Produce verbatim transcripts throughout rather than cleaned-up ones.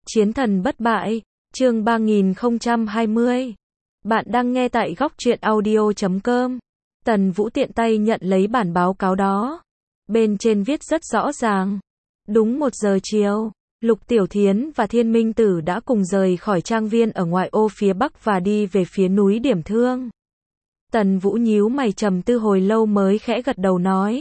Chiến thần bất bại, chương ba nghìn không trăm hai mươi. Bạn đang nghe tại góc truyện audio chấm com. Tần Vũ tiện tay nhận lấy bản báo cáo đó. Bên trên viết rất rõ ràng. Đúng một giờ chiều, Lục Tiểu Thiến và Thiên Minh Tử đã cùng rời khỏi trang viên ở ngoại ô phía bắc và đi về phía núi Điểm Thương. Tần Vũ nhíu mày trầm tư hồi lâu mới khẽ gật đầu nói.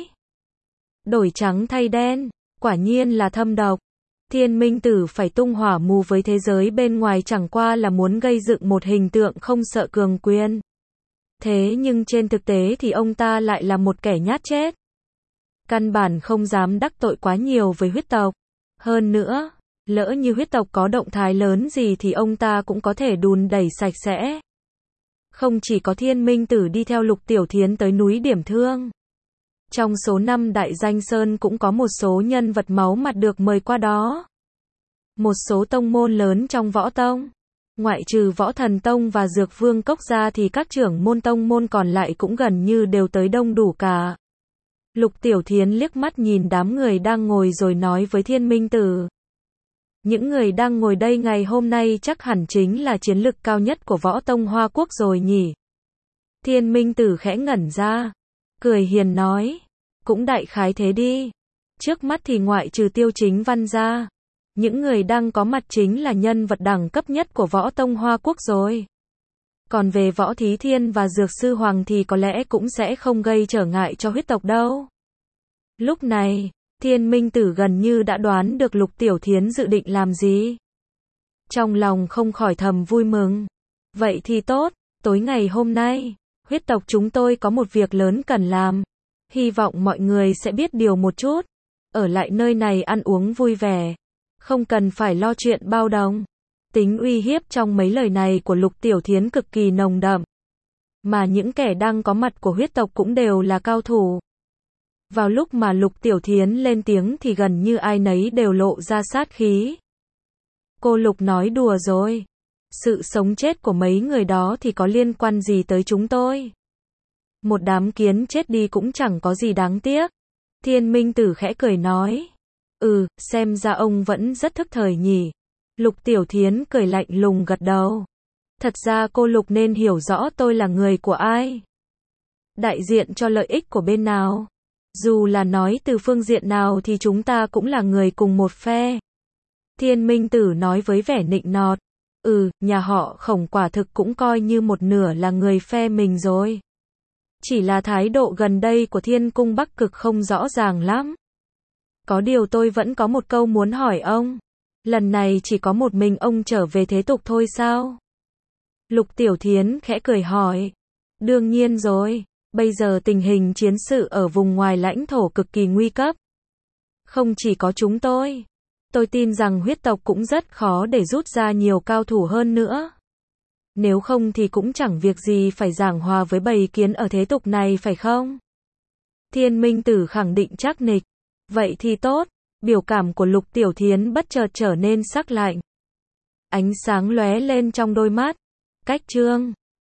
Đổi trắng thay đen, quả nhiên là thâm độc. Thiên Minh Tử phải tung hỏa mù với thế giới bên ngoài chẳng qua là muốn gây dựng một hình tượng không sợ cường quyền. Thế nhưng trên thực tế thì ông ta lại là một kẻ nhát chết. Căn bản không dám đắc tội quá nhiều với huyết tộc. Hơn nữa, lỡ như huyết tộc có động thái lớn gì thì ông ta cũng có thể đùn đẩy sạch sẽ. Không chỉ có Thiên Minh Tử đi theo Lục Tiểu Thiến tới núi Điểm Thương. Trong số năm đại danh sơn cũng có một số nhân vật máu mặt được mời qua đó. Một số tông môn lớn trong võ tông. Ngoại trừ Võ Thần Tông và Dược Vương Cốc ra thì các trưởng môn tông môn còn lại cũng gần như đều tới đông đủ cả. Lục Tiểu Thiến liếc mắt nhìn đám người đang ngồi rồi nói với Thiên Minh Tử. Những người đang ngồi đây ngày hôm nay chắc hẳn chính là chiến lực cao nhất của võ tông Hoa Quốc rồi nhỉ. Thiên Minh Tử khẽ ngẩn ra. Cười hiền nói. Cũng đại khái thế đi. Trước mắt thì ngoại trừ Tiêu Chính Văn ra. Những người đang có mặt chính là nhân vật đẳng cấp nhất của võ tông Hoa Quốc rồi. Còn về Võ Thí Thiên và Dược Sư Hoàng thì có lẽ cũng sẽ không gây trở ngại cho huyết tộc đâu. Lúc này, Thiên Minh Tử gần như đã đoán được Lục Tiểu Thiến dự định làm gì. Trong lòng không khỏi thầm vui mừng. Vậy thì tốt, tối ngày hôm nay, huyết tộc chúng tôi có một việc lớn cần làm. Hy vọng mọi người sẽ biết điều một chút. Ở lại nơi này ăn uống vui vẻ. Không cần phải lo chuyện bao đồng. Tính uy hiếp trong mấy lời này của Lục Tiểu Thiến cực kỳ nồng đậm. Mà những kẻ đang có mặt của huyết tộc cũng đều là cao thủ. Vào lúc mà Lục Tiểu Thiến lên tiếng thì gần như ai nấy đều lộ ra sát khí. Cô Lục nói đùa rồi. Sự sống chết của mấy người đó thì có liên quan gì tới chúng tôi? Một đám kiến chết đi cũng chẳng có gì đáng tiếc. Thiên Minh Tử khẽ cười nói. Ừ, xem ra ông vẫn rất thức thời nhỉ. Lục Tiểu Thiến cười lạnh lùng gật đầu. Thật ra cô Lục nên hiểu rõ tôi là người của ai. Đại diện cho lợi ích của bên nào. Dù là nói từ phương diện nào thì chúng ta cũng là người cùng một phe. Thiên Minh Tử nói với vẻ nịnh nọt. Ừ, nhà họ Khổng quả thực cũng coi như một nửa là người phe mình rồi. Chỉ là thái độ gần đây của Thiên Cung Bắc Cực không rõ ràng lắm. Có điều tôi vẫn có một câu muốn hỏi ông. Lần này chỉ có một mình ông trở về thế tục thôi sao? Lục Tiểu Thiến khẽ cười hỏi. Đương nhiên rồi, bây giờ tình hình chiến sự ở vùng ngoài lãnh thổ cực kỳ nguy cấp. Không chỉ có chúng tôi. Tôi tin rằng huyết tộc cũng rất khó để rút ra nhiều cao thủ hơn nữa. Nếu không thì cũng chẳng việc gì phải giảng hòa với bầy kiến ở thế tục này phải không? Thiên Minh Tử khẳng định chắc nịch. Vậy thì tốt. Biểu cảm của Lục Tiểu Thiến bất chợt trở nên sắc lạnh. Ánh sáng lóe lên trong đôi mắt. Cách chương